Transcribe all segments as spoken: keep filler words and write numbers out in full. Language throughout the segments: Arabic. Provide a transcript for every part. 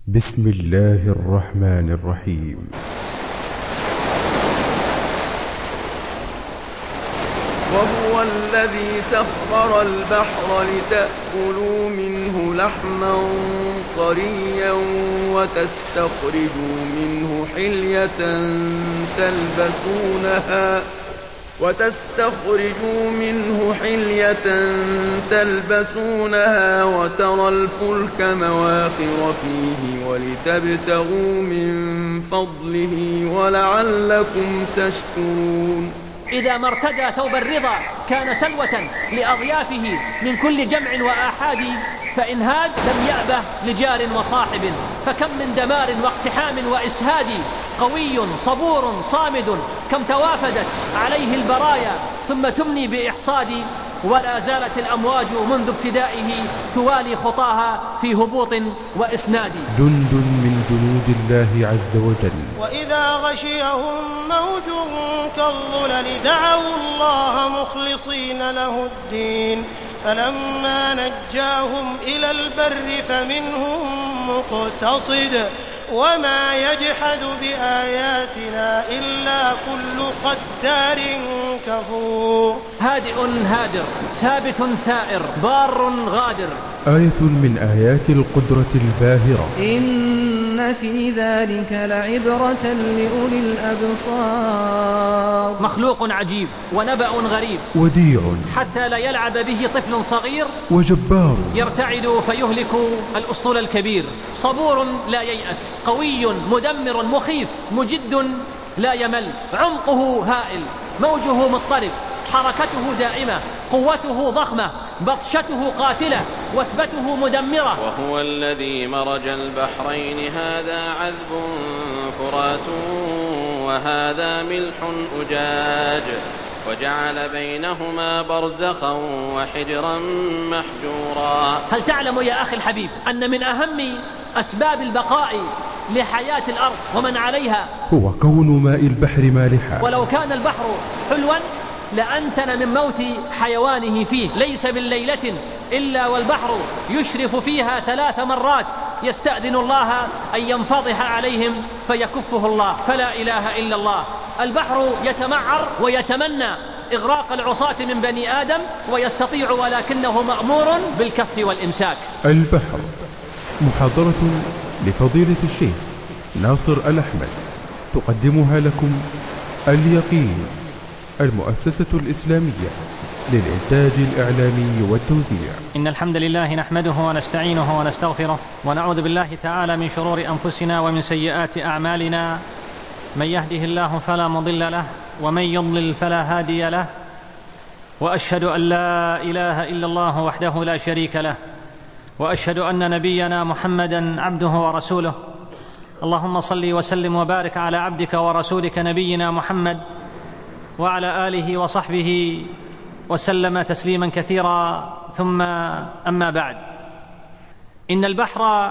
بسم الله الرحمن الرحيم. وهو الذي سخر البحر لتأكلوا منه لحما طريا وتستخرجوا منه حلية تلبسونها وتستخرجوا منه حلية تلبسونها وترى الفلك مواخر فيه ولتبتغوا من فضله ولعلكم تشكرون. إذا ما ارتدى ثوب الرضا كان سلوة لأضيافه من كل جمع وآحاد، فإن هاد لم يأبه لجار وصاحب، فكم من دمار واقتحام وإسهاد. قوي صبور صامد كم توافدت عليه البرايا ثم تمني بإحصاد، ولا زالت الأمواج منذ ابتدائه توالي خطاها في هبوط وإسناد. جند من جنود الله عز وجل. وإذا غشيهم موج كالظلل دعوا الله مخلصين له الدين فلما نجاهم إلى البر فمنهم مقتصد وما يجحد بآياتنا إلا كل قتار كفور. هادئ هادر ثابت ثائر بار غادر. آية من آيات القدرة الباهرة. إن في ذلك لعبرة لأولي الأبصار. مخلوق عجيب ونبأ غريب وديع حتى لا يلعب به طفل صغير، وجبار يرتعد فيهلك الأسطول الكبير. صبور لا ييأس قوي مدمر مخيف مجد لا يمل. عمقه هائل موجه مضطرب، حركته دائمة، قوته ضخمة، بطشته قاتلة، وثبته مدمرة. وهو الذي مرج البحرين هذا عذب فرات وهذا ملح أجاج وجعل بينهما برزخا وحجرا محجورا. هل تعلم يا أخي الحبيب أن من أهم أسباب البقاء لحياة الأرض ومن عليها هو كون ماء البحر مالحا؟ ولو كان البحر حلوا لأنتن من موت حيوانه فيه. ليس بالليلة إلا والبحر يشرف فيها ثلاث مرات يستأذن الله أن ينفضح عليهم فيكفه الله. فلا إله إلا الله. البحر يتمعر ويتمنى إغراق العصاة من بني آدم ويستطيع ولكنه مأمور بالكف والإمساك. البحر محاضرة لفضيلة الشيخ ناصر الأحمد تقدمها لكم اليقين، المؤسسة الإسلامية للإنتاج الإعلامي والتوزيع. إن الحمد لله نحمده ونستعينه ونستغفره ونعوذ بالله تعالى من شرور أنفسنا ومن سيئات أعمالنا. من يهده الله فلا مضل له ومن يضلل فلا هادي له، وأشهد أن لا إله إلا الله وحده لا شريك له، وأشهد أن نبينا محمدا عبده ورسوله. اللهم صل وسلم وبارك على عبدك ورسولك نبينا محمد وعلى آله وصحبه وسلم تسليما كثيرا. ثم أما بعد، إن البحر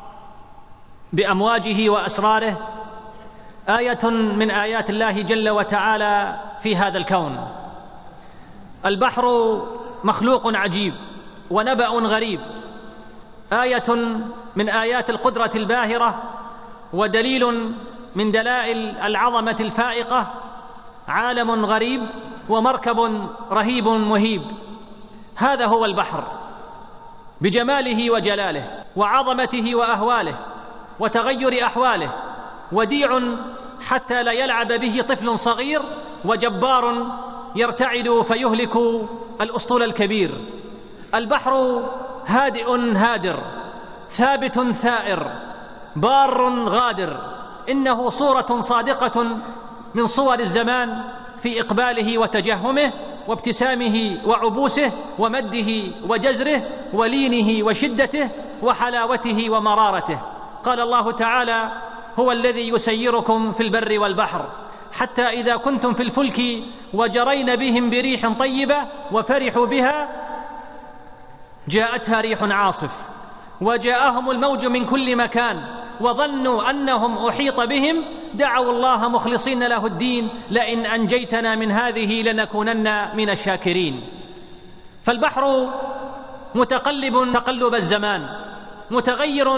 بأمواجه وأسراره آية من آيات الله جل وتعالى في هذا الكون. البحر مخلوق عجيب ونبأ غريب، آية من آيات القدرة الباهرة ودليل من دلائل العظمة الفائقة. عالم غريب ومركب رهيب مهيب. هذا هو البحر بجماله وجلاله وعظمته وأهواله وتغير أحواله. وديع حتى لا يلعب به طفل صغير، وجبار يرتعد فيهلك الأسطول الكبير. البحر هادئ هادر ثابت ثائر بار غادر. إنه صورة صادقة من صور الزمان في إقباله وتجهمه وابتسامه وعبوسه ومده وجزره ولينه وشدته وحلاوته ومرارته. قال الله تعالى: هو الذي يسيركم في البر والبحر حتى إذا كنتم في الفلك وجرين بهم بريح طيبة وفرحوا بها جاءتها ريح عاصف وجاءهم الموج من كل مكان وظنوا أنهم أحيط بهم دعوا الله مخلصين له الدين لئن أنجيتنا من هذه لنكونن من الشاكرين. فالبحر متقلب تقلب الزمان، متغير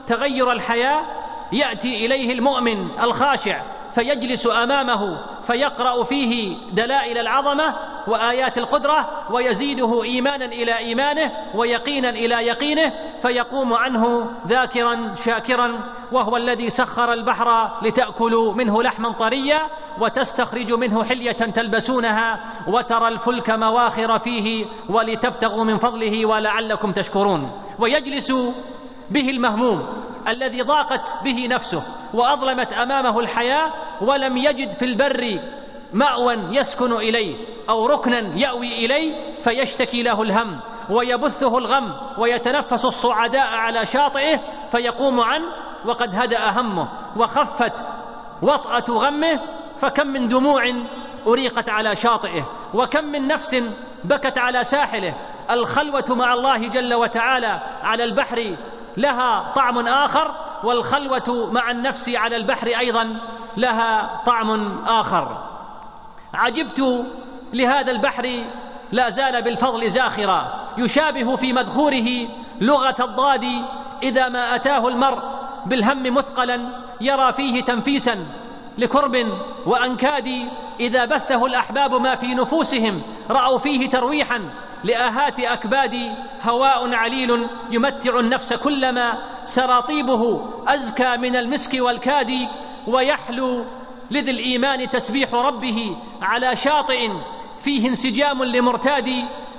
تغير الحياة يأتي إليه المؤمن الخاشع فيجلس أمامه فيقرأ فيه دلائل العظمة وآيات القدرة ويزيده إيمانا إلى إيمانه ويقينا إلى يقينه، فيقوم عنه ذاكرا شاكرا. وهو الذي سخر البحر لتأكلوا منه لحما طريا وتستخرج منه حلية تلبسونها وترى الفلك مواخر فيه ولتبتغوا من فضله ولعلكم تشكرون. ويجلس به المهموم الذي ضاقت به نفسه وأظلمت أمامه الحياة ولم يجد في البر مأوى يسكن إليه أو ركنا يأوي إليه، فيشتكي له الهم ويبثه الغم ويتنفس الصعداء على شاطئه فيقوم عنه وقد هدأ همه وخفت وطأة غمه. فكم من دموع أريقت على شاطئه، وكم من نفس بكت على ساحله. الخلوة مع الله جل وتعالى على البحر لها طعم آخر، والخلوة مع النفس على البحر أيضا لها طعم آخر. عجبت لهذا البحر لا زال بالفضل زاخرا، يشابه في مذخوره لغة الضاد إذا ما أتاه المرء بالهم مثقلا يرى فيه تنفيسا لكرب وأنكاد. إذا بثه الأحباب ما في نفوسهم رأوا فيه ترويحا لآهات أكباد. هواء عليل يمتع النفس كلما سراطيبه أزكى من المسك والكاد. ويحلو لذي الإيمان تسبيح ربه على شاطئ فيه انسجام لمرتاد.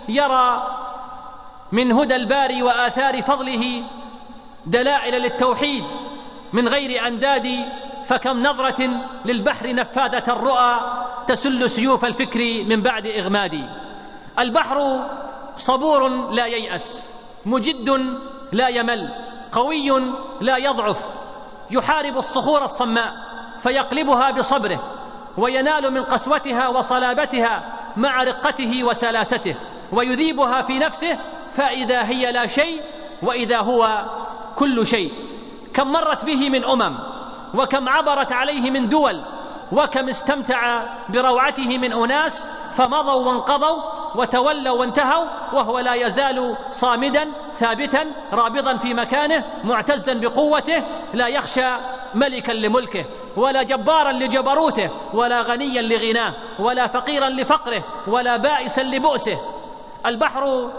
يرى من هدى الباري وآثار فضله دلائل للتوحيد من غير أنداد. فكم نظرة للبحر نفاذة الرؤى تسل سيوف الفكر من بعد إغماد. البحر صبور لا ييأس، مجد لا يمل، قوي لا يضعف، يحارب الصخور الصماء فيقلبها بصبره وينال من قسوتها وصلابتها مع رقته وسلاسته ويذيبها في نفسه فإذا هي لا شيء وإذا هو كل شيء. كم مرت به من أمم، وكم عبرت عليه من دول، وكم استمتع بروعته من أناس فمضوا وانقضوا وتولوا وانتهوا وهو لا يزال صامدا ثابتا رابضا في مكانه معتزا بقوته، لا يخشى ملكا لملكه ولا جبارا لجبروته ولا غنيا لغناه ولا فقيرا لفقره ولا بائسا لبؤسه. البحر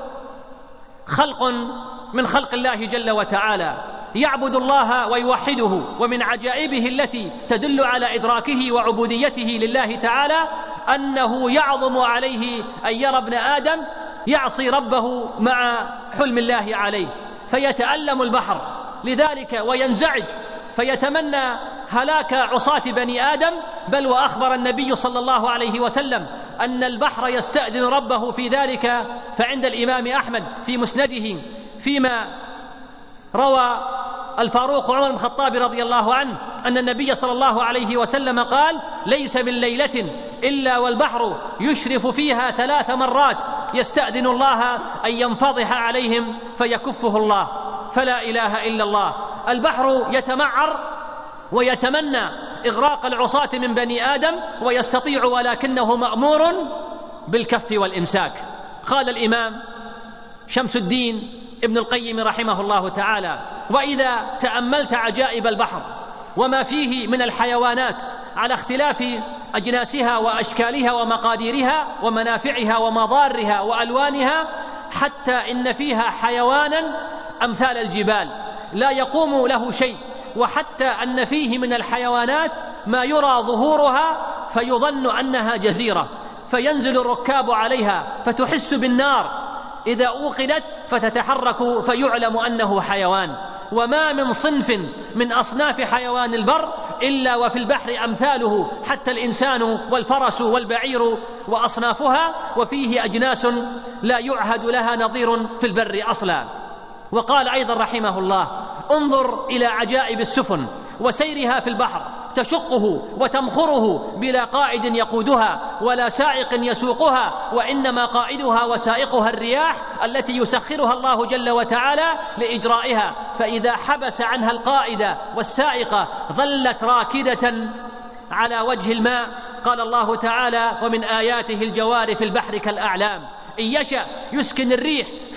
خلق من خلق الله جل وتعالى يعبد الله ويوحده، ومن عجائبه التي تدل على إدراكه وعبوديته لله تعالى أنه يعظم عليه أن يرى ابن آدم يعصي ربه مع حلم الله عليه فيتألم البحر لذلك وينزعج فيتمنى هلاك عصاة بني آدم. بل وأخبر النبي صلى الله عليه وسلم أن البحر يستأذن ربه في ذلك. فعند الإمام أحمد في مسنده فيما روى الفاروق عمر بن الخطاب رضي الله عنه أن النبي صلى الله عليه وسلم قال: ليس من ليلة إلا والبحر يشرف فيها ثلاث مرات يستأذن الله أن ينفضح عليهم فيكفه الله. فلا إله إلا الله. البحر يتمعر ويتمنى إغراق العصاة من بني آدم ويستطيع ولكنه مأمور بالكف والإمساك. قال الإمام شمس الدين ابن القيم رحمه الله تعالى: وإذا تأملت عجائب البحر وما فيه من الحيوانات على اختلاف أجناسها وأشكالها ومقاديرها ومنافعها ومضارها وألوانها، حتى إن فيها حيوانا أمثال الجبال لا يقوم له شيء، وحتى أن فيه من الحيوانات ما يرى ظهورها فيظن أنها جزيرة، فينزل الركاب عليها فتحس بالنار إذا أوقدت فتتحرك فيعلم أنه حيوان. وما من صنف من أصناف حيوان البر إلا وفي البحر أمثاله، حتى الإنسان والفرس والبعير وأصنافها، وفيه أجناس لا يعهد لها نظير في البر أصلا. وقال أيضا رحمه الله: انظر إلى عجائب السفن وسيرها في البحر، تشقه وتمخره بلا قائد يقودها ولا سائق يسوقها، وإنما قائدها وسائقها الرياح التي يسخرها الله جل وتعالى لإجرائها، فإذا حبس عنها القائد والسائق ظلت راكدة على وجه الماء. قال الله تعالى: ومن آياته الجوار في البحر كالأعلام إن يشأ يسكن الريح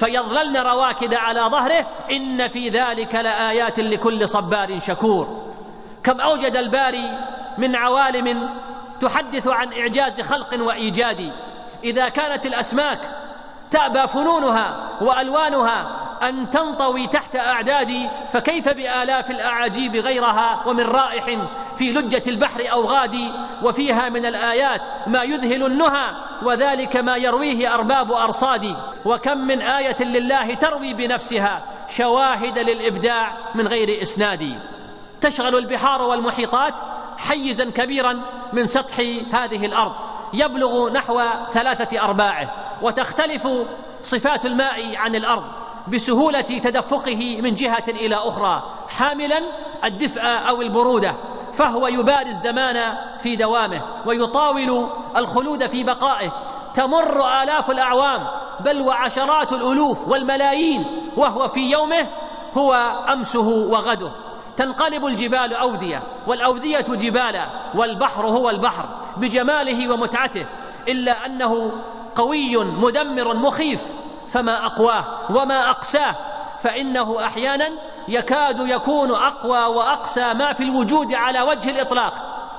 فيظللن رواكد على ظهره إن في ذلك لآيات لكل صبار شكور. كم أوجد الباري من عوالم تحدث عن إعجاز خلق وإيجاد. إذا كانت الأسماك تأبى فنونها وألوانها أن تنطوي تحت أعداد، فكيف بآلاف الأعاجيب غيرها ومن رائح في لجة البحر أو غادي، وفيها من الآيات ما يذهل النهى، وذلك ما يرويه أرباب أرصاد. وكم من آية لله تروي بنفسها شواهد للإبداع من غير إسناد. تشغل البحار والمحيطات حيزا كبيرا من سطح هذه الأرض يبلغ نحو ثلاثة أرباعه، وتختلف صفات الماء عن الأرض بسهولة تدفقه من جهة إلى أخرى، حاملا الدفء أو البرودة، فهو يباري الزمان في دوامه ويطاول الخلود في بقائه. تمر آلاف الأعوام بل وعشرات الألوف والملايين وهو في يومه هو أمسه وغده. تنقلب الجبال أودية والأودية جبالا، والبحر هو البحر بجماله ومتعته، إلا أنه قوي مدمر مخيف، فما أقواه وما أقساه، فإنه أحيانا يكاد يكون أقوى وأقسى ما في الوجود على وجه الإطلاق.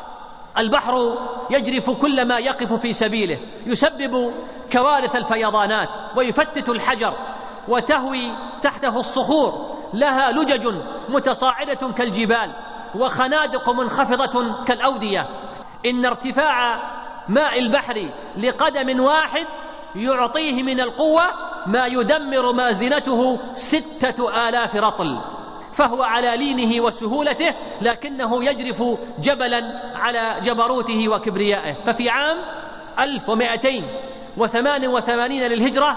البحر يجرف كل ما يقف في سبيله، يسبب كوارث الفيضانات ويفتت الحجر، وتهوي تحته الصخور لها لجج متصاعدة كالجبال وخنادق منخفضة كالأودية. إن ارتفاع ماء البحر لقدم واحد يعطيه من القوة ما يدمر مازنته ستة آلاف رطل، فهو على لينه وسهولته، لكنه يجرف جبلا على جبروته وكبريائه. ففي عام ألف ومائتين وثمان وثمانين للهجرة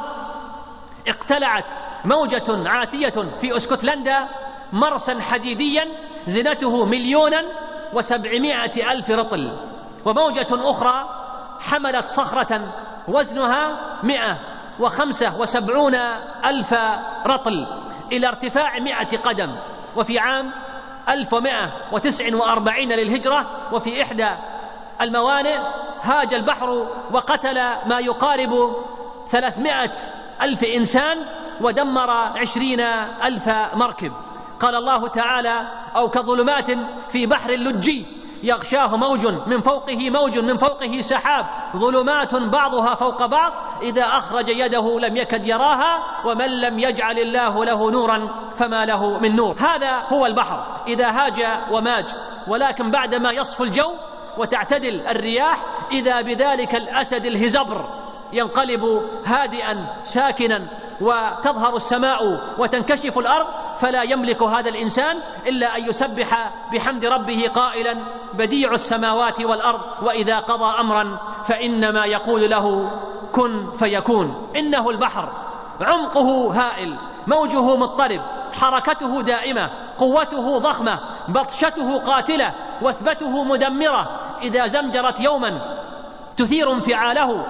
اقتلعت موجة عاتية في اسكتلندا مرسا حديديا زنته مليونا وسبعمائة ألف رطل، وموجة أخرى حملت صخرة وزنها مئة وخمسة وسبعون ألف رطل إلى ارتفاع مئة قدم. وفي عام ألف ومائة وتسعة وأربعين للهجرة وفي إحدى الموانئ هاج البحر وقتل ما يقارب ثلاثمائة ألف إنسان ودمر عشرين ألف مركب. قال الله تعالى: أو كظلمات في بحر اللجي يغشاه موج من فوقه موج من فوقه سحاب ظلمات بعضها فوق بعض إذا أخرج يده لم يكد يراها ومن لم يجعل الله له نورا فما له من نور. هذا هو البحر إذا هاج وماج، ولكن بعدما يصفو الجو وتعتدل الرياح إذا بذلك الأسد الهزبر ينقلب هادئا ساكنا، وتظهر السماء وتنكشف الأرض، فلا يملك هذا الإنسان إلا أن يسبح بحمد ربه قائلا: بديع السماوات والأرض وإذا قضى أمرا فإنما يقول له كن فيكون. إنه البحر عمقه هائل، موجه مضطرب، حركته دائمة، قوته ضخمة، بطشته قاتلة، وثبته مدمرة. إذا زمجرت يوما تثير انفعاله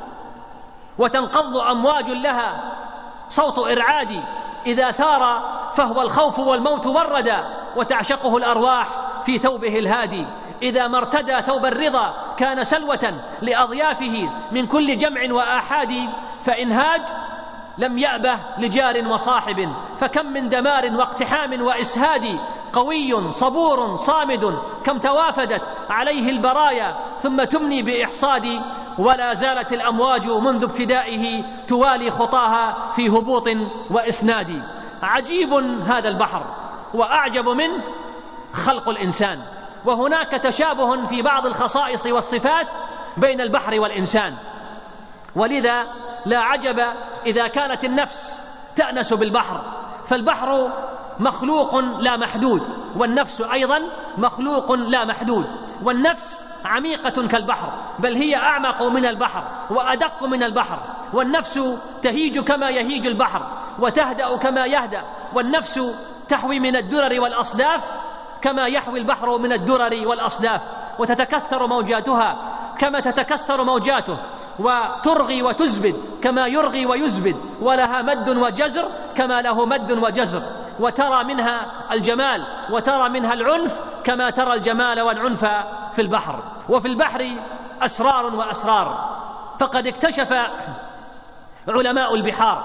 وتنقض أمواج لها صوت إرعادي، إذا ثار فهو الخوف والموت والردى، وتعشقه الأرواح في ثوبه الهادي. إذا ما ارتدى ثوب الرضا كان سلوة لأضيافه من كل جمع وآحاد، فإن هاج لم يأبه لجار وصاحب، فكم من دمار واقتحام وإسهاد. قوي صبور صامد، كم توافدت عليه البرايا ثم تمني بإحصاد، ولا زالت الأمواج منذ ابتدائه توالي خطاها في هبوط وإسناد. عجيب هذا البحر، وأعجب منه خلق الإنسان، وهناك تشابه في بعض الخصائص والصفات بين البحر والإنسان، ولذا لا عجب إذا كانت النفس تأنس بالبحر، فالبحر مخلوق لا محدود، والنفس أيضا مخلوق لا محدود. والنفس عميقة كالبحر، بل هي أعمق من البحر وأدق من البحر. والنفس تهيج كما يهيج البحر، وتهدأ كما يهدأ. والنفس تحوي من الدرر والأصداف كما يحوي البحر من الدرر والأصداف، وتتكسر موجاتها كما تتكسر موجاته، وترغي وتزبد كما يرغي ويزبد، ولها مد وجزر كما له مد وجزر. وترى منها الجمال وترى منها العنف كما ترى الجمال والعنف في البحر. وفي البحر أسرار وأسرار، فقد اكتشف علماء البحار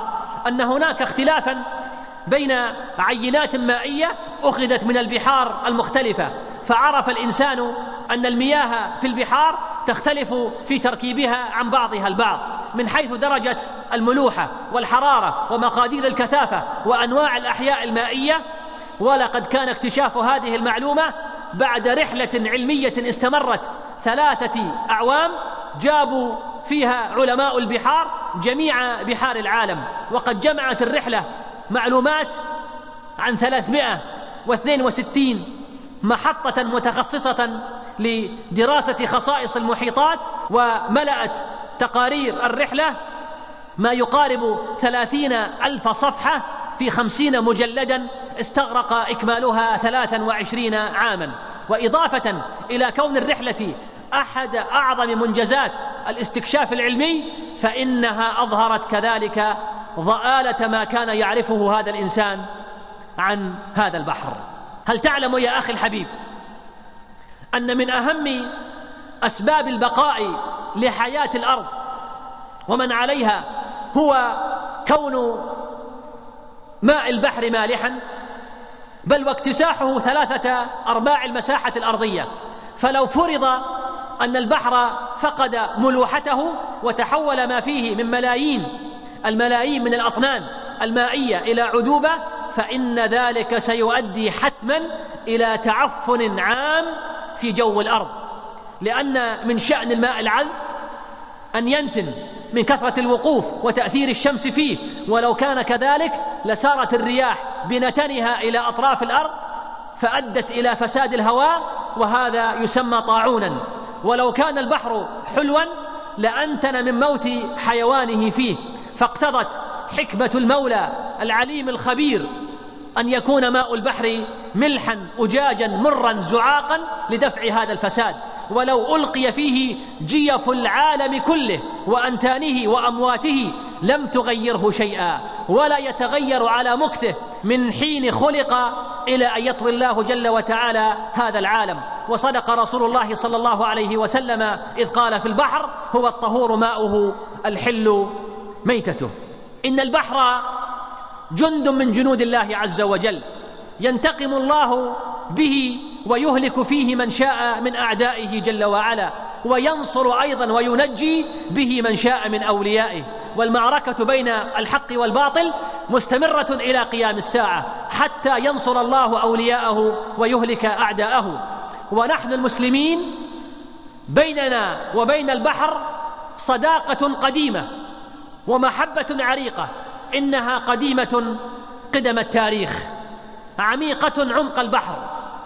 أن هناك اختلافا بين عينات مائية أخذت من البحار المختلفة، فعرف الإنسان أن المياه في البحار تختلف في تركيبها عن بعضها البعض من حيث درجة الملوحة والحرارة ومقادير الكثافة وأنواع الأحياء المائية. ولقد كان اكتشاف هذه المعلومة بعد رحلة علمية استمرت ثلاثة أعوام جابوا فيها علماء البحار جميع بحار العالم، وقد جمعت الرحلة معلومات عن ثلاثمائة واثنين وستين محطة متخصصة لدراسة خصائص المحيطات، وملأت تقارير الرحلة ما يقارب ثلاثين ألف صفحة في خمسين مجلدا استغرق إكمالها ثلاثا وعشرين عاما. وإضافة إلى كون الرحلة أحد أعظم منجزات الاستكشاف العلمي، فإنها أظهرت كذلك ضآلة ما كان يعرفه هذا الإنسان عن هذا البحر. هل تعلم يا أخي الحبيب أن من أهم أسباب البقاء لحياة الأرض ومن عليها هو كون ماء البحر مالحا، بل واكتساحه ثلاثة أرباع المساحة الأرضية؟ فلو فرض أن البحر فقد ملوحته وتحول ما فيه من ملايين الملايين من الأطنان المائية إلى عذوبة، فإن ذلك سيؤدي حتما إلى تعفن عام في جو الأرض، لأن من شأن الماء العذب أن ينتن من كثرة الوقوف وتأثير الشمس فيه، ولو كان كذلك لسارت الرياح بنتنها إلى أطراف الأرض فأدت إلى فساد الهواء، وهذا يسمى طاعونا. ولو كان البحر حلوا لأنتن من موت حيوانه فيه، فاقتضت حكمة المولى العليم الخبير أن يكون ماء البحر ملحا أجاجا مرا زعاقا لدفع هذا الفساد. ولو ألقي فيه جيف العالم كله وأنتانه وأمواته لم تغيره شيئا، ولا يتغير على مكثه من حين خلق إلى أن يطوي الله جل وتعالى هذا العالم. وصدق رسول الله صلى الله عليه وسلم إذ قال في البحر هو الطهور ماؤه الحل ميتته. إن البحر جند من جنود الله عز وجل ينتقم الله به ويهلك فيه من شاء من أعدائه جل وعلا، وينصر أيضا وينجي به من شاء من أوليائه. والمعركة بين الحق والباطل مستمرة إلى قيام الساعة حتى ينصر الله أولياءه ويهلك أعداءه. ونحن المسلمين بيننا وبين البحر صداقة قديمة ومحبة عريقة، إنها قديمة قدم التاريخ، عميقة عمق البحر.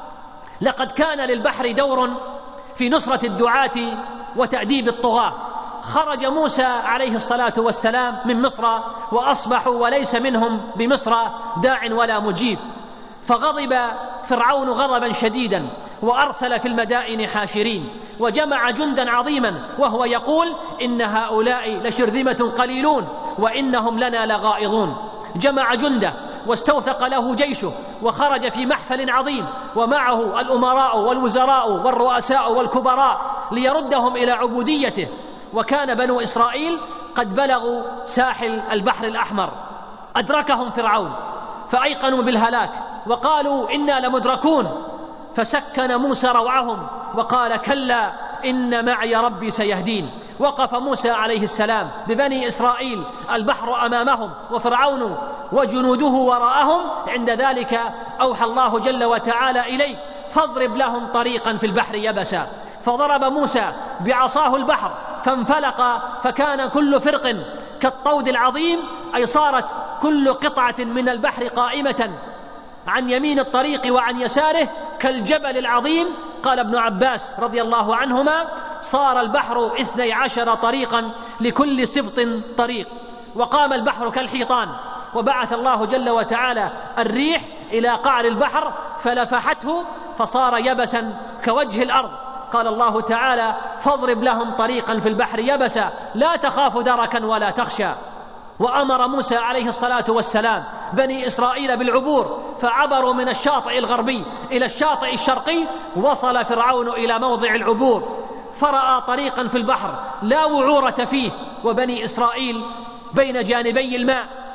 لقد كان للبحر دور في نصرة الدعاة وتأديب الطغاة. خرج موسى عليه الصلاة والسلام من مصر وأصبحوا وليس منهم بمصر داع ولا مجيب، فغضب فرعون غضبا شديدا وأرسل في المدائن حاشرين، وجمع جندا عظيما وهو يقول إن هؤلاء لشرذمة قليلون وإنهم لنا لغائظون. جمع جنده واستوثق له جيشه وخرج في محفل عظيم ومعه الأمراء والوزراء والرؤساء والكبراء ليردهم إلى عبوديته. وكان بنو إسرائيل قد بلغوا ساحل البحر الأحمر، أدركهم فرعون فأيقنوا بالهلاك وقالوا إنا لمدركون، فسكن موسى روعهم وقال كلا إن معي ربي سيهدين. وقف موسى عليه السلام ببني إسرائيل، البحر أمامهم وفرعون وجنوده وراءهم. عند ذلك أوحى الله جل وتعالى إليه فاضرب لهم طريقا في البحر يبسا، فضرب موسى بعصاه البحر فانفلق فكان كل فرق كالطود العظيم، أي صارت كل قطعة من البحر قائمة عن يمين الطريق وعن يساره كالجبل العظيم. قال ابن عباس رضي الله عنهما صار البحر اثني عشر طريقا لكل سبط طريق، وقام البحر كالحيطان. وبعث الله جل وتعالى الريح إلى قعر البحر فلفحته فصار يبسا كوجه الأرض. قال الله تعالى فاضرب لهم طريقا في البحر يبسا لا تخاف دركا ولا تخشى. وأمر موسى عليه الصلاة والسلام بني إسرائيل بالعبور، فعبروا من الشاطئ الغربي إلى الشاطئ الشرقي. وصل فرعون إلى موضع العبور فرأى طريقا في البحر لا وعورة فيه، وبني إسرائيل بين جانبي الماء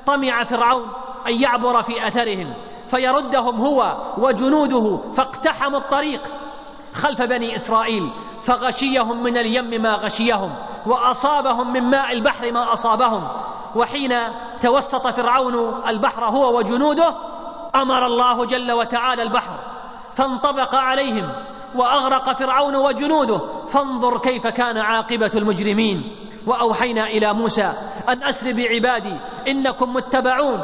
طمع فرعون أن يعبر في أثرهم فيردهم هو وجنوده، فاقتحموا الطريق خلف بني إسرائيل فغشيهم من اليم ما غشيهم، وأصابهم من ماء البحر ما أصابهم. وحين توسط فرعون البحر هو وجنوده أمر الله جل وتعالى البحر فانطبق عليهم وأغرق فرعون وجنوده، فانظر كيف كان عاقبة المجرمين. وأوحينا إلى موسى أن أسر بعبادي إنكم متبعون،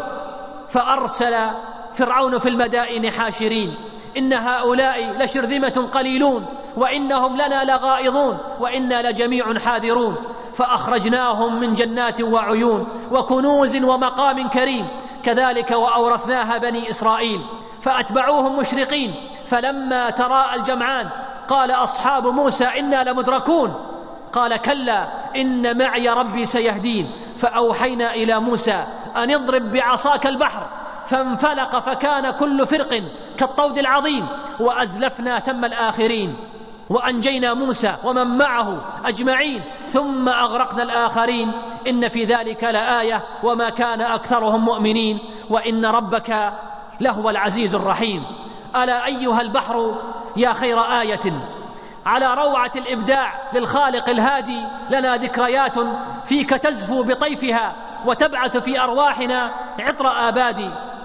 فأرسل فرعون في المدائن حاشرين إن هؤلاء لشرذمة قليلون وإنهم لنا لغائظون وإنا لجميع حاذرون، فأخرجناهم من جنات وعيون وكنوز ومقام كريم، كذلك وأورثناها بني إسرائيل، فأتبعوهم مشرقين، فلما تراءى الجمعان قال أصحاب موسى إنا لمدركون، قال كلا إن معي ربي سيهدين، فأوحينا إلى موسى أن اضرب بعصاك البحر فانفلق فكان كل فرق كالطود العظيم، وأزلفنا ثم الآخرين وأنجينا موسى ومن معه أجمعين ثم أغرقنا الآخرين، إن في ذلك لآية وما كان أكثرهم مؤمنين وإن ربك لهو العزيز الرحيم. ألا أيها البحر يا خير آية على روعة الإبداع للخالق الهادي، لنا ذكريات فيك تزفو بطيفها وتبعث في أرواحنا عطر آبادي.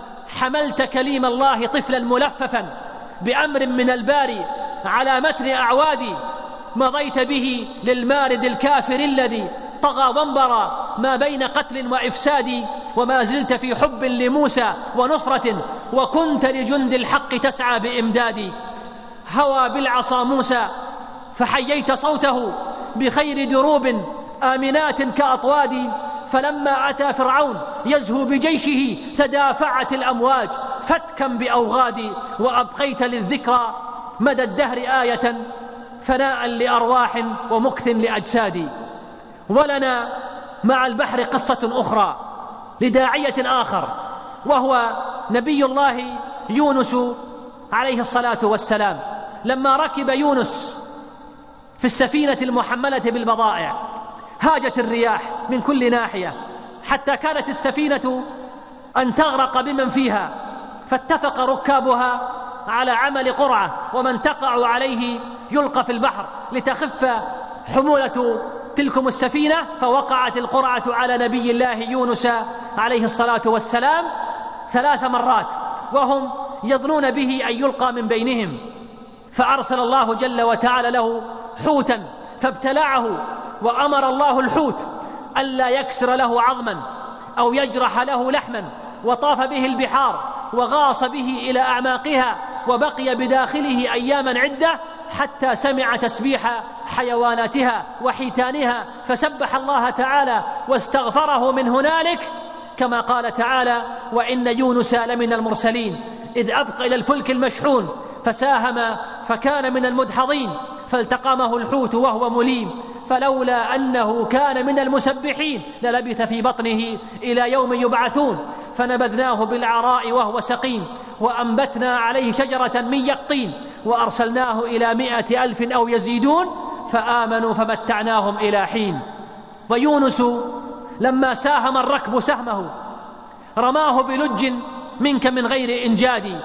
حملت كليم الله طفلا ملففا بأمر من الباري على متن أعوادي، مضيت به للمارد الكافر الذي طغى وانبرى ما بين قتل وإفساد، وما زلت في حب لموسى ونصرة وكنت لجند الحق تسعى بإمداد. هوى بالعصا موسى فحييت صوته بخير دروب آمنات كأطواد، فلما أتى فرعون يزهو بجيشه تدافعت الأمواج فتكا بأوغاد، وأبقيت للذكرى مدى الدهر آية فناء لأرواح ومكث لأجساد. ولنا مع البحر قصة أخرى لداعية آخر، وهو نبي الله يونس عليه الصلاة والسلام. لما ركب يونس في السفينة المحملة بالبضائع هاجت الرياح من كل ناحية حتى كانت السفينة أن تغرق بمن فيها، فاتفق ركابها على عمل قرعة ومن تقع عليه يلقى في البحر لتخف حمولة تلكم السفينة، فوقعت القرعة على نبي الله يونس عليه الصلاة والسلام ثلاث مرات وهم يظنون به أن يلقى من بينهم، فأرسل الله جل وتعالى له حوتا فابتلعه، وأمر الله الحوت ألا يكسر له عظما أو يجرح له لحما، وطاف به البحار وغاص به إلى أعماقها وبقي بداخله أياما عدة حتى سمع تسبيح حيواناتها وحيتانها فسبح الله تعالى واستغفره من هنالك، كما قال تعالى وإن يونس لمن المرسلين إذ أبقى إلى الفلك المشحون فساهم فكان من المدحضين فالتقمه الحوت وهو مليم، فلولا أنه كان من المسبحين للبث في بطنه إلى يوم يبعثون، فنبذناه بالعراء وهو سقيم وأنبتنا عليه شجرة من يقطين وأرسلناه إلى مائة ألف أو يزيدون فآمنوا فمتعناهم إلى حين. ويونس لما ساهم الركب سهمه رماه بلج منك من غير إنجاد،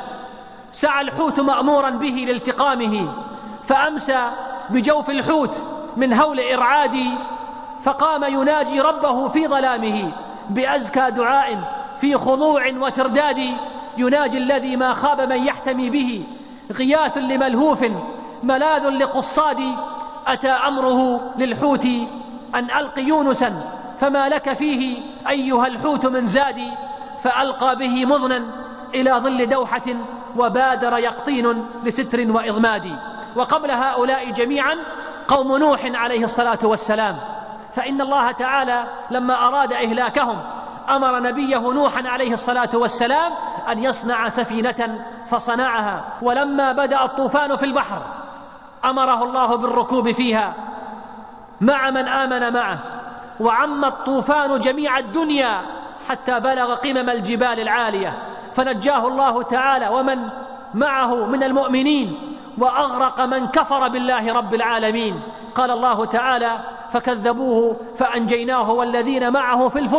سعى الحوت مأمورا به لالتقامه فأمسى بجوف الحوت من هول إرعاد، فقام يناجي ربه في ظلامه بأزكى دعاء في خضوع وترداد، يناجي الذي ما خاب من يحتمي به غياث لملهوف ملاذ لقصاد. أتى أمره للحوت أن ألق يونسا فما لك فيه أيها الحوت من زاد، فألقى به مضنا إلى ظل دوحة وبادر يقطين لستر وإضماد. وقبل هؤلاء جميعا قوم نوح عليه الصلاة والسلام، فإن الله تعالى لما أراد إهلاكهم أمر نبيه نوحا عليه الصلاة والسلام أن يصنع سفينة فصنعها، ولما بدأ الطوفان في البحر أمره الله بالركوب فيها مع من آمن معه، وعم الطوفان جميع الدنيا حتى بلغ قمم الجبال العالية، فنجاه الله تعالى ومن معه من المؤمنين وأغرق من كفر بالله رب العالمين. قال الله تعالى فكذبوه فأنجيناه والذين معه في الفلك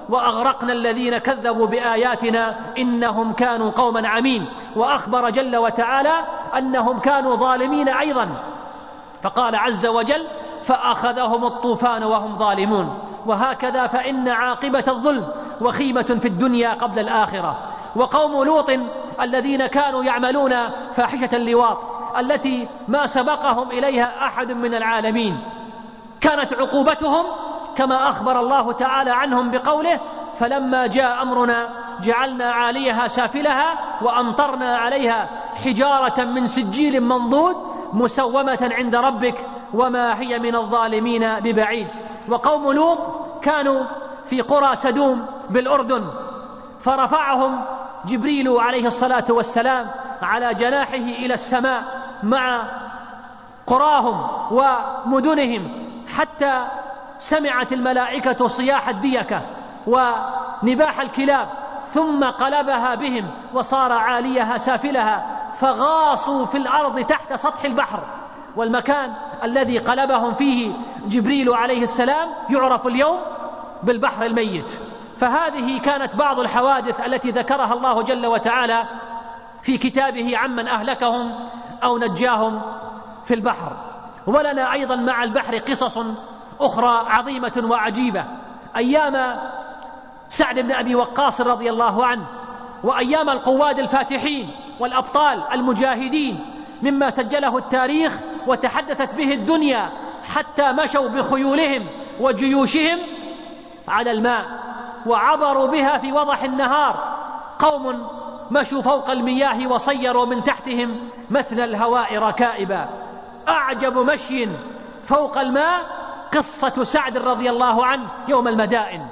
وأغرقنا الذين كذبوا بآياتنا إنهم كانوا قوما عمين. وأخبر جل وتعالى أنهم كانوا ظالمين أيضا، فقال عز وجل فأخذهم الطوفان وهم ظالمون. وهكذا فإن عاقبة الظلم وخيمة في الدنيا قبل الآخرة. وقوم لوط الذين كانوا يعملون فاحشة اللواط التي ما سبقهم إليها أحد من العالمين، كانت عقوبتهم كما أخبر الله تعالى عنهم بقوله فلما جاء أمرنا جعلنا عاليها سافلها وأمطرنا عليها حجارة من سجيل منضود مسومة عند ربك وما هي من الظالمين ببعيد. وقوم لوط كانوا في قرى سدوم بالأردن، فرفعهم جبريل عليه الصلاة والسلام على جناحه إلى السماء مع قراهم ومدنهم، حتى سمعت الملائكة صياح الديكة ونباح الكلاب، ثم قلبها بهم وصار عاليها سافلها، فغاصوا في الأرض تحت سطح البحر. والمكان الذي قلبهم فيه جبريل عليه السلام يعرف اليوم بالبحر الميت. فهذه كانت بعض الحوادث التي ذكرها الله جل وتعالى في كتابه عمن أهلكهم أو نجاهم في البحر. ولنا أيضا مع البحر قصص أخرى عظيمة وعجيبة، أيام سعد بن أبي وقاص رضي الله عنه، وأيام القواد الفاتحين والأبطال المجاهدين، مما سجله التاريخ وتحدثت به الدنيا، حتى مشوا بخيولهم وجيوشهم على الماء وعبروا بها في وضح النهار. قوم مشوا فوق المياه وصيروا من تحتهم مثل الهواء ركائبا. أعجب مشي فوق الماء قصة سعد رضي الله عنه يوم المدائن،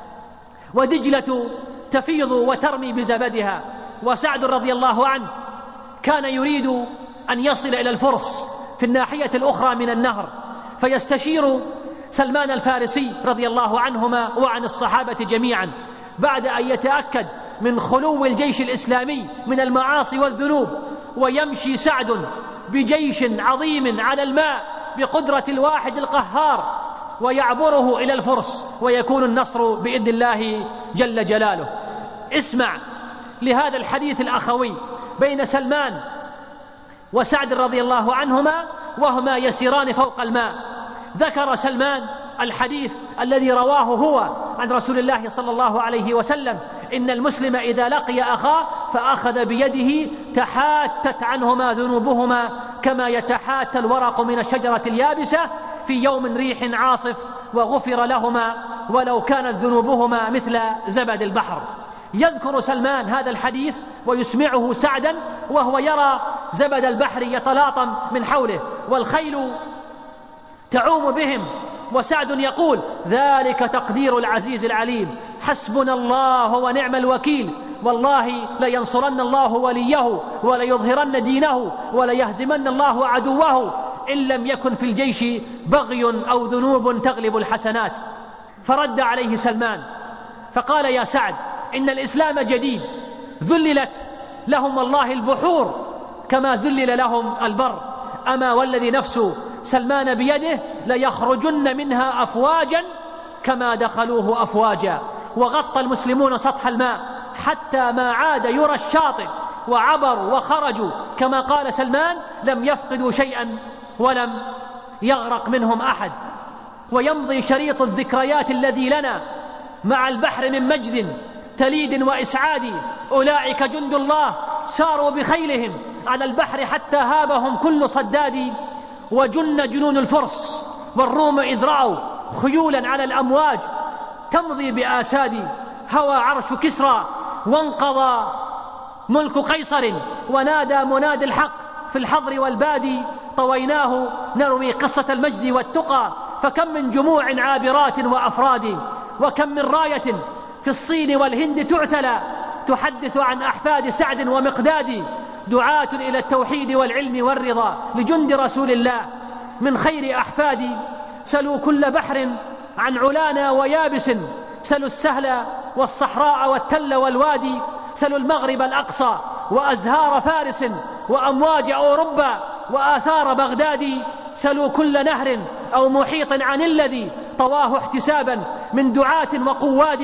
ودجلة تفيض وترمي بزبدها، وسعد رضي الله عنه كان يريد أن يصل إلى الفرس في الناحية الأخرى من النهر، فيستشير سلمان الفارسي رضي الله عنهما وعن الصحابة جميعا بعد أن يتأكد من خلو الجيش الإسلامي من المعاصي والذنوب، ويمشي سعد بجيش عظيم على الماء بقدرة الواحد القهار ويعبره إلى الفرس، ويكون النصر بإذن الله جل جلاله. اسمع لهذا الحديث الأخوي بين سلمان وسعد رضي الله عنهما وهما يسيران فوق الماء. ذكر سلمان الحديث الذي رواه هو عن رسول الله صلى الله عليه وسلم: إن المسلم إذا لقي أخاه فأخذ بيده تحاتت عنهما ذنوبهما كما يتحات الورق من الشجرة اليابسة في يوم ريح عاصف، وغفر لهما ولو كانت ذنوبهما مثل زبد البحر. يذكر سلمان هذا الحديث ويسمعه سعدا وهو يرى زبد البحر يتلاطم من حوله والخيل تعوم بهم، وسعد يقول: ذلك تقدير العزيز العليم، حسبنا الله ونعم الوكيل، والله لينصرن الله وليه وليظهرن دينه وليهزمن الله عدوه إن لم يكن في الجيش بغي أو ذنوب تغلب الحسنات. فرد عليه سلمان فقال: يا سعد، إن الإسلام جديد، ذللت لهم الله البحور كما ذلل لهم البر، أما والذي نفس سلمان بيده ليخرجن منها أفواجا كما دخلوه أفواجا. وغطى المسلمون سطح الماء حتى ما عاد يرى الشاطئ، وعبروا وخرجوا كما قال سلمان: لم يفقدوا شيئا ولم يغرق منهم أحد. ويمضي شريط الذكريات الذي لنا مع البحر من مجد تليد وإسعاد. أولئك جند الله ساروا بخيلهم على البحر حتى هابهم كل صداد، وجن جنون الفرس والروم إذ رأوا خيولا على الأمواج تمضي بآساد. هوى عرش كسرى وانقضى ملك قيصر، ونادى منادي الحق في الحضر والبادي: طويناه نروي قصة المجد والتقى، فكم من جموع عابرات وأفراد، وكم من راية في الصين والهند تعتلى تحدث عن أحفاد سعد ومقداد. دعاة إلى التوحيد والعلم والرضا لجند رسول الله من خير أحفادي، سلوا كل بحر عن علانا ويابس، سلوا السهل والصحراء والتل والوادي، سلوا المغرب الأقصى وأزهار فارس وأمواج أوروبا وآثار بغداد، سلوا كل نهر أو محيط عن الذي طواه احتسابا من دعاة وقواد،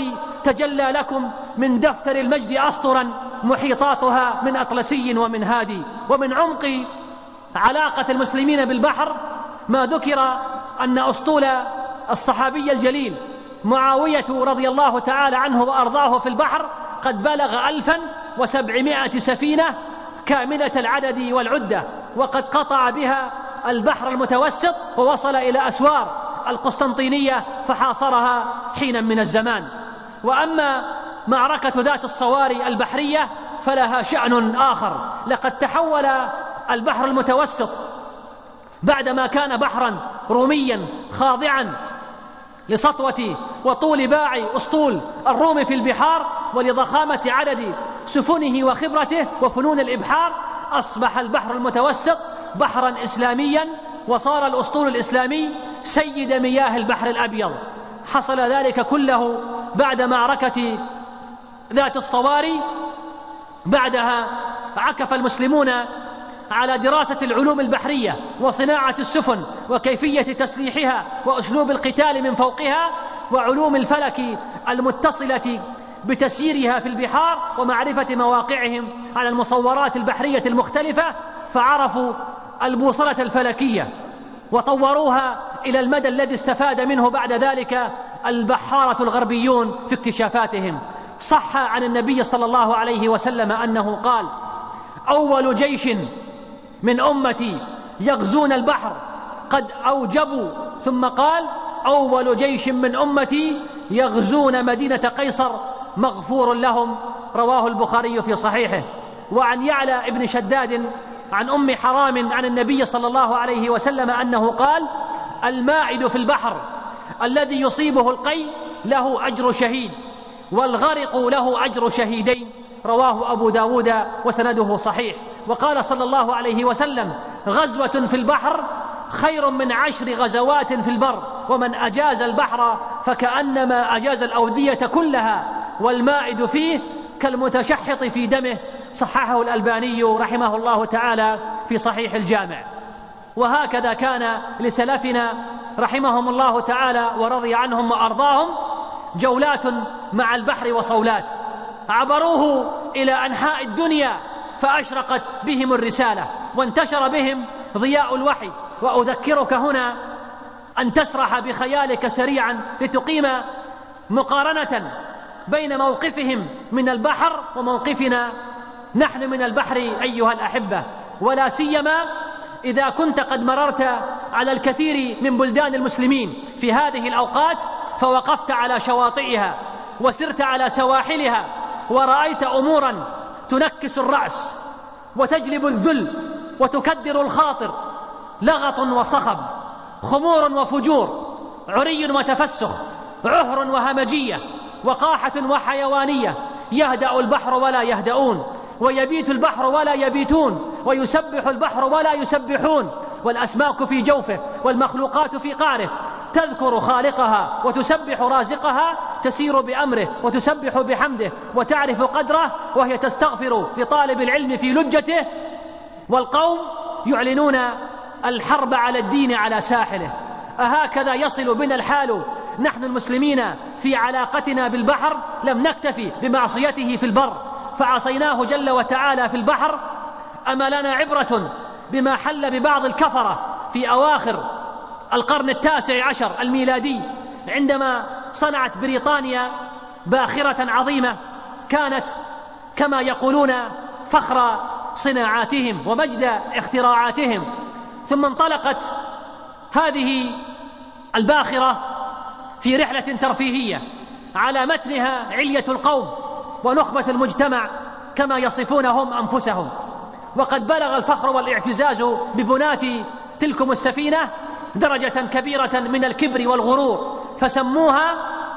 تجلى لكم من دفتر المجد أسطرا محيطاتها من أطلسي ومن هادي. ومن عمق علاقة المسلمين بالبحر ما ذكر أن أسطول الصحابي الجليل معاوية رضي الله تعالى عنه وأرضاه في البحر قد بلغ ألفا وسبعمائة سفينة كاملة العدد والعدة، وقد قطع بها البحر المتوسط ووصل إلى أسوار القسطنطينية فحاصرها حينا من الزمان. وأما معركة ذات الصواري البحرية فلها شأن آخر. لقد تحول البحر المتوسط بعدما كان بحرا روميا خاضعا لسطوة وطول باع أسطول الروم في البحار ولضخامة عدد سفنه وخبرته وفنون الإبحار، أصبح البحر المتوسط بحرا إسلاميا، وصار الأسطول الإسلامي سيد مياه البحر الأبيض. حصل ذلك كله بعد معركة ذات الصواري. بعدها عكف المسلمون على دراسة العلوم البحرية وصناعة السفن وكيفية تسليحها وأسلوب القتال من فوقها، وعلوم الفلك المتصلة بتسييرها في البحار ومعرفة مواقعهم على المصورات البحرية المختلفة، فعرفوا البوصلة الفلكية وطوروها إلى المدى الذي استفاد منه بعد ذلك البحارة الغربيون في اكتشافاتهم. صح عن النبي صلى الله عليه وسلم أنه قال: أول جيش من أمتي يغزون البحر قد أوجبوا، ثم قال: أول جيش من أمتي يغزون مدينة قيصر مغفور لهم، رواه البخاري في صحيحه. وعن يعلى ابن شداد عن أم حرام عن النبي صلى الله عليه وسلم أنه قال: الماعد في البحر الذي يصيبه القي له أجر شهيد، والغرق له أجر شهيدين، رواه أبو داود وسنده صحيح. وقال صلى الله عليه وسلم: غزوة في البحر خير من عشر غزوات في البر، ومن أجاز البحر فكأنما أجاز الأودية كلها، والمائد فيه كالمتشحط في دمه، صححه الألباني رحمه الله تعالى في صحيح الجامع. وهكذا كان لسلفنا رحمهم الله تعالى ورضي عنهم وأرضاهم جولات مع البحر وصولات، عبروه إلى أنحاء الدنيا فأشرقت بهم الرسالة وانتشر بهم ضياء الوحي. وأذكرك هنا أن تسرح بخيالك سريعا لتقيم مقارنة بين موقفهم من البحر وموقفنا نحن من البحر أيها الأحبة، ولا سيما إذا كنت قد مررت على الكثير من بلدان المسلمين في هذه الأوقات فوقفت على شواطئها وسرت على سواحلها ورأيت أمورا تنكس الرأس وتجلب الذل وتكدر الخاطر، لغط وصخب، خمور وفجور، عري وتفسخ، عهر وهمجية، وقاحة وحيوانية. يهدأ البحر ولا يهدؤون، ويبيت البحر ولا يبيتون، ويسبح البحر ولا يسبحون، والأسماك في جوفه والمخلوقات في قعره تذكر خالقها وتسبح رازقها، تسير بأمره وتسبح بحمده وتعرف قدره، وهي تستغفر لطالب العلم في لجته، والقوم يعلنون الحرب على الدين على ساحله. أهكذا يصل بنا الحال نحن المسلمين في علاقتنا بالبحر؟ لم نكتفي بمعصيته في البر فعصيناه جل وتعالى في البحر، أما لنا عبرة بما حل ببعض الكفرة في أواخر القرن التاسع عشر الميلادي، عندما صنعت بريطانيا باخرة عظيمة كانت كما يقولون فخر صناعاتهم ومجد اختراعاتهم. ثم انطلقت هذه الباخرة في رحلة ترفيهية على متنها علية القوم ونخبة المجتمع كما يصفونهم أنفسهم، وقد بلغ الفخر والاعتزاز ببنات تلكم السفينة درجة كبيرة من الكبر والغرور، فسموها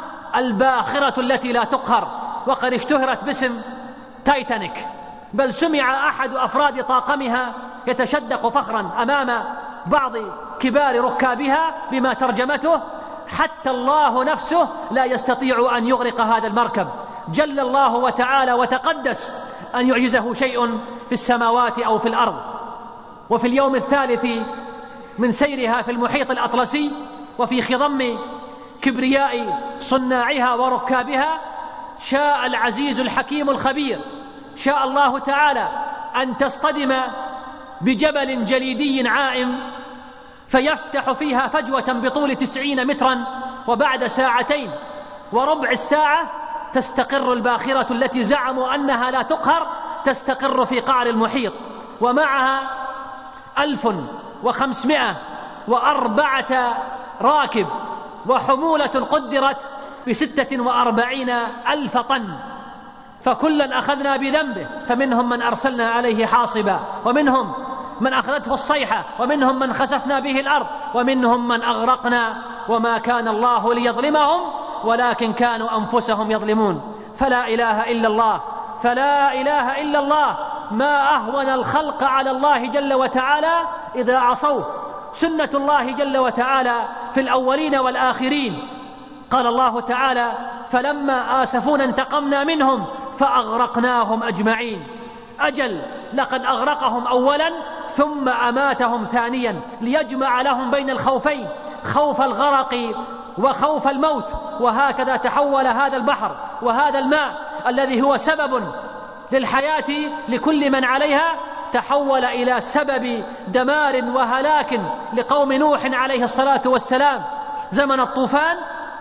الباخرة التي لا تقهر، وقد اشتهرت باسم تايتانيك، بل سمع أحد أفراد طاقمها يتشدق فخرا أمام بعض كبار ركابها بما ترجمته: حتى الله نفسه لا يستطيع أن يغرق هذا المركب، جل الله وتعالى وتقدس أن يعجزه شيء في السماوات أو في الأرض. وفي اليوم الثالث من سيرها في المحيط الأطلسي وفي خضم كبرياء صناعها وركابها شاء العزيز الحكيم الخبير، شاء الله تعالى أن تصطدم بجبل جليدي عائم فيفتح فيها فجوة بطول تسعين مترا، وبعد ساعتين وربع الساعة تستقر الباخرة التي زعموا أنها لا تقهر، تستقر في قعر المحيط، ومعها ألف وخمسمائة وأربعة راكب وحمولة قدرت بستة وأربعين ألف طن، فكلا أخذنا بذنبه، فمنهم من أرسلنا عليه حاصبا، ومنهم من أخذته الصيحة، ومنهم من خسفنا به الأرض، ومنهم من أغرقنا، وما كان الله ليظلمهم ولكن كانوا أنفسهم يظلمون. فلا إله إلا الله، فلا إله إلا الله، ما أهون الخلق على الله جل وتعالى إذا عصوه. سنة الله جل وتعالى في الأولين والآخرين. قال الله تعالى: فلما آسفونا انتقمنا منهم فأغرقناهم أجمعين. أجل، لقد أغرقهم أولا ثم أماتهم ثانيا ليجمع لهم بين الخوفين، خوف الغرق وخوف الموت. وهكذا تحول هذا البحر وهذا الماء الذي هو سبب للحياة لكل من عليها، تحول إلى سبب دمار وهلاك لقوم نوح عليه الصلاة والسلام زمن الطوفان،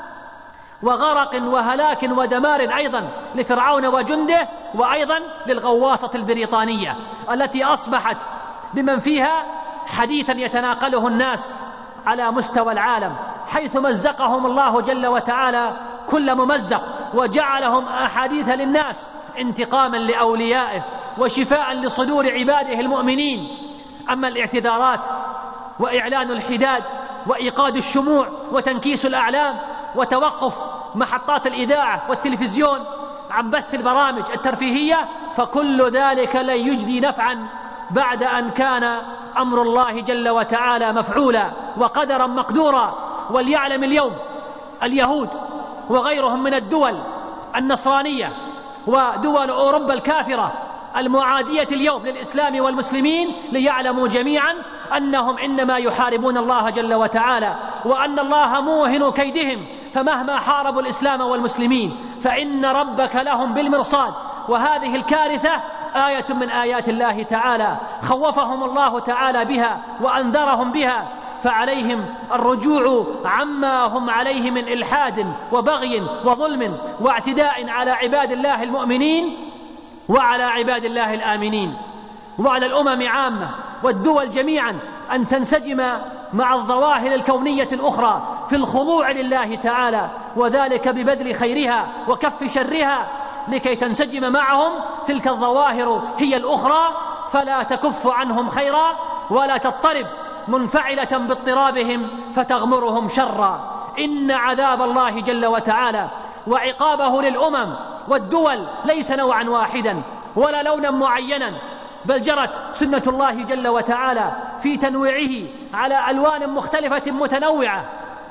وغرق وهلاك ودمار أيضا لفرعون وجنده، وأيضا للغواصة البريطانية التي أصبحت بمن فيها حديثا يتناقله الناس على مستوى العالم، حيث مزقهم الله جل وتعالى كل ممزق، وجعلهم أحاديث للناس انتقاما لأوليائه وشفاء لصدور عباده المؤمنين. أما الاعتذارات وإعلان الحداد وإيقاد الشموع وتنكيس الأعلام وتوقف محطات الإذاعة والتلفزيون عن بث البرامج الترفيهية، فكل ذلك لا يجدي نفعا بعد أن كان أمر الله جل وتعالى مفعولا وقدرا مقدورا. وليعلم اليوم اليهود وغيرهم من الدول النصرانية ودول أوروبا الكافرة المعادية اليوم للإسلام والمسلمين، ليعلموا جميعا أنهم إنما يحاربون الله جل وتعالى، وأن الله موهن كيدهم، فمهما حاربوا الإسلام والمسلمين فإن ربك لهم بالمرصاد. وهذه الكارثة آية من آيات الله تعالى خوفهم الله تعالى بها وأنذرهم بها، فعليهم الرجوع عما هم عليه من إلحاد وبغي وظلم واعتداء على عباد الله المؤمنين وعلى عباد الله الآمنين، وعلى الأمم عامة والدول جميعا أن تنسجم مع الظواهر الكونية الأخرى في الخضوع لله تعالى، وذلك ببذل خيرها وكف شرها، لكي تنسجم معهم تلك الظواهر هي الأخرى، فلا تكف عنهم خيرا ولا تضطرب منفعلة باضطرابهم فتغمرهم شرا. إن عذاب الله جل وتعالى وعقابه للأمم والدول ليس نوعا واحدا ولا لونا معينا، بل جرت سنة الله جل وتعالى في تنويعه على ألوان مختلفة متنوعة.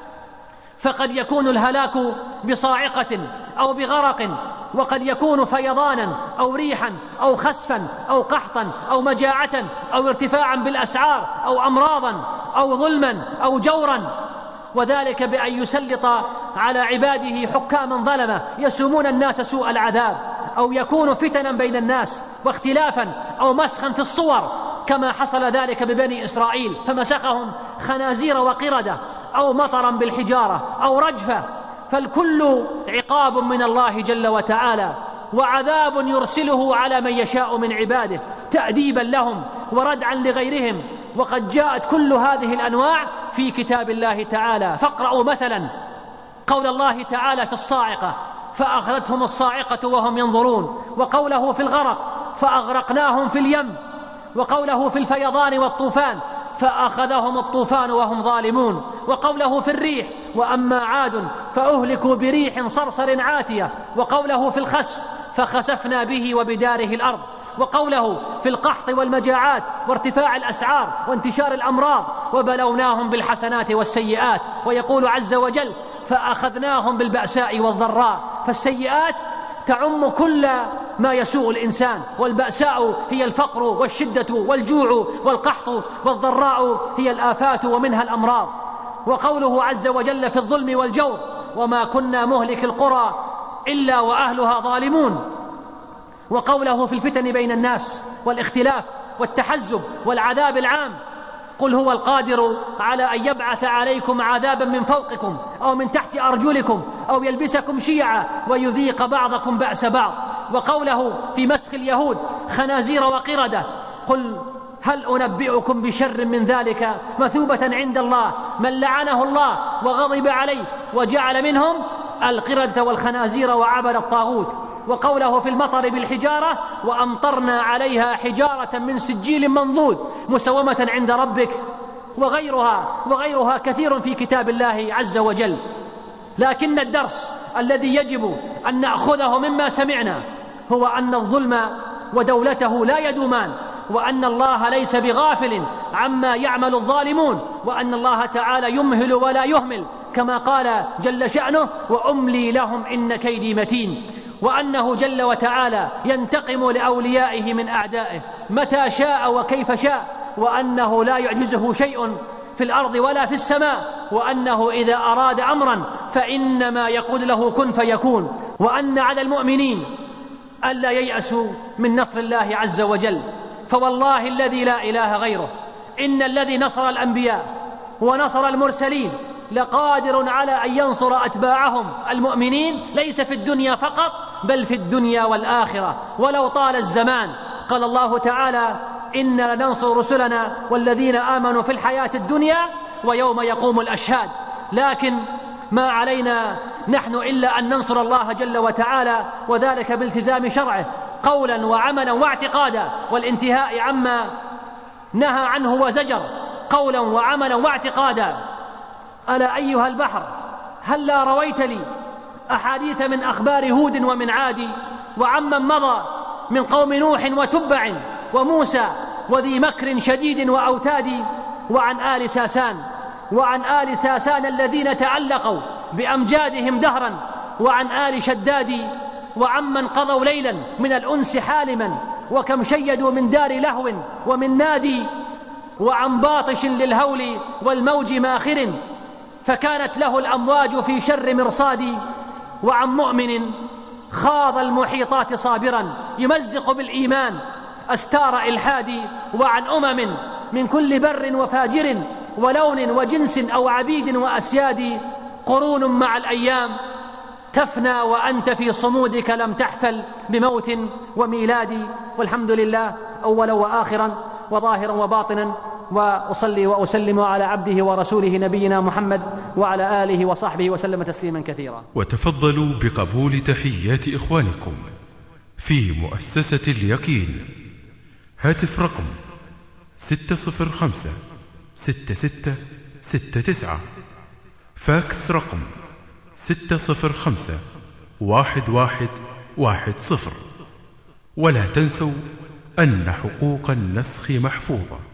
فقد يكون الهلاك بصاعقة أو بغرق، وقد يكون فيضانا أو ريحا أو خسفا أو قحطا أو مجاعة أو ارتفاعا بالأسعار أو أمراضا أو ظلما أو جورا، وذلك بأن يسلط على عباده حكاما ظلمة يسومون الناس سوء العذاب، أو يكون فتنا بين الناس واختلافا أو مسخا في الصور، كما حصل ذلك ببني إسرائيل فمسخهم خنازير وقردة، أو مطرا بالحجارة أو رجفة. فالكل عقاب من الله جل وتعالى، وعذاب يرسله على من يشاء من عباده تأديبا لهم وردعا لغيرهم. وقد جاءت كل هذه الأنواع في كتاب الله تعالى. فاقرأوا مثلا قول الله تعالى في الصاعقة: فأخذتهم الصاعقة وهم ينظرون، وقوله في الغرق: فأغرقناهم في اليم، وقوله في الفيضان والطوفان: فأخذهم الطوفان وهم ظالمون، وقوله في الريح: وأما عاد فأهلكوا بريح صرصر عاتية، وقوله في الخسف: فخسفنا به وبداره الأرض، وقوله في القحط والمجاعات وارتفاع الأسعار وانتشار الأمراض: وبلوناهم بالحسنات والسيئات. ويقول عز وجل: فأخذناهم بالبأساء والضراء. فالسيئات تعم كل ما يسوء الإنسان، والبأساء هي الفقر والشدة والجوع، والقحط والضراء هي الآفات ومنها الأمراض. وقوله عز وجل في الظلم والجور: وما كنا مهلك القرى إلا وأهلها ظالمون. وقوله في الفتن بين الناس والاختلاف والتحزب والعذاب العام: قل هو القادر على أن يبعث عليكم عذابا من فوقكم أو من تحت أرجلكم أو يلبسكم شيعا ويذيق بعضكم بأس بعض. وقوله في مسخ اليهود: خنازير وقردة: قل هل أنبئكم بشر من ذلك مثوبة عند الله من لعنه الله وغضب عليه وجعل منهم القردة والخنازير وعبد الطاغوت. وقوله في المطر بالحجارة: وأمطرنا عليها حجارة من سجيل منضود مسومة عند ربك. وغيرها وغيرها كثير في كتاب الله عز وجل. لكن الدرس الذي يجب أن نأخذه مما سمعنا هو أن الظلم ودولته لا يدومان، وأن الله ليس بغافل عما يعمل الظالمون، وأن الله تعالى يمهل ولا يهمل كما قال جل شأنه: وأملي لهم إن كيدي متين. وأنه جل وتعالى ينتقم لأوليائه من أعدائه متى شاء وكيف شاء، وأنه لا يعجزه شيء في الأرض ولا في السماء، وأنه إذا أراد أمرا فإنما يقول له كن فيكون. وأن على المؤمنين ألا ييأسوا من نصر الله عز وجل، فوالله الذي لا إله غيره إن الذي نصر الأنبياء ونصر المرسلين لقادر على أن ينصر أتباعهم المؤمنين، ليس في الدنيا فقط بل في الدنيا والآخرة ولو طال الزمان. قال الله تعالى: إنا لننصر رسلنا والذين آمنوا في الحياة الدنيا ويوم يقوم الأشهاد. لكن ما علينا نحن إلا أن ننصر الله جل وتعالى، وذلك بالتزام شرعه قولا وعملا واعتقادا، والانتهاء عما نهى عنه وزجر قولا وعملا واعتقادا. ألا أيها البحر هلا رويت لي أحاديث من أخبار هود ومن عاد وعمن مضى من قوم نوح وتبع وموسى وذي مكر شديد وأوتاد، وعن آل ساسان وعن آل ساسان الذين تعلقوا بأمجادهم دهرا، وعن آل شداد وعمن قضوا ليلا من الأنس حالما، وكم شيدوا من دار لهو ومن نادي، وعن باطش للهول والموج ماخر فكانت له الأمواج في شر مرصاد، وعن مؤمن خاض المحيطات صابرا يمزق بالإيمان أستار إلحاد، وعن أمم من كل بر وفاجر ولون وجنس أو عبيد وأسياد، قرون مع الأيام تفنى وأنت في صمودك لم تحفل بموت وميلاد. والحمد لله أولا وآخرا وظاهرا وباطنا، وأصلي وأسلم على عبده ورسوله نبينا محمد وعلى آله وصحبه وسلم تسليما كثيرا. وتفضلوا بقبول تحيات إخوانكم في مؤسسة اليقين. هاتف رقم ستة صفر خمسة ستة ستة ستة تسعة، فاكس رقم ستة صفر خمسة واحد واحد واحد صفر. ولا تنسوا أن حقوق النسخ محفوظة.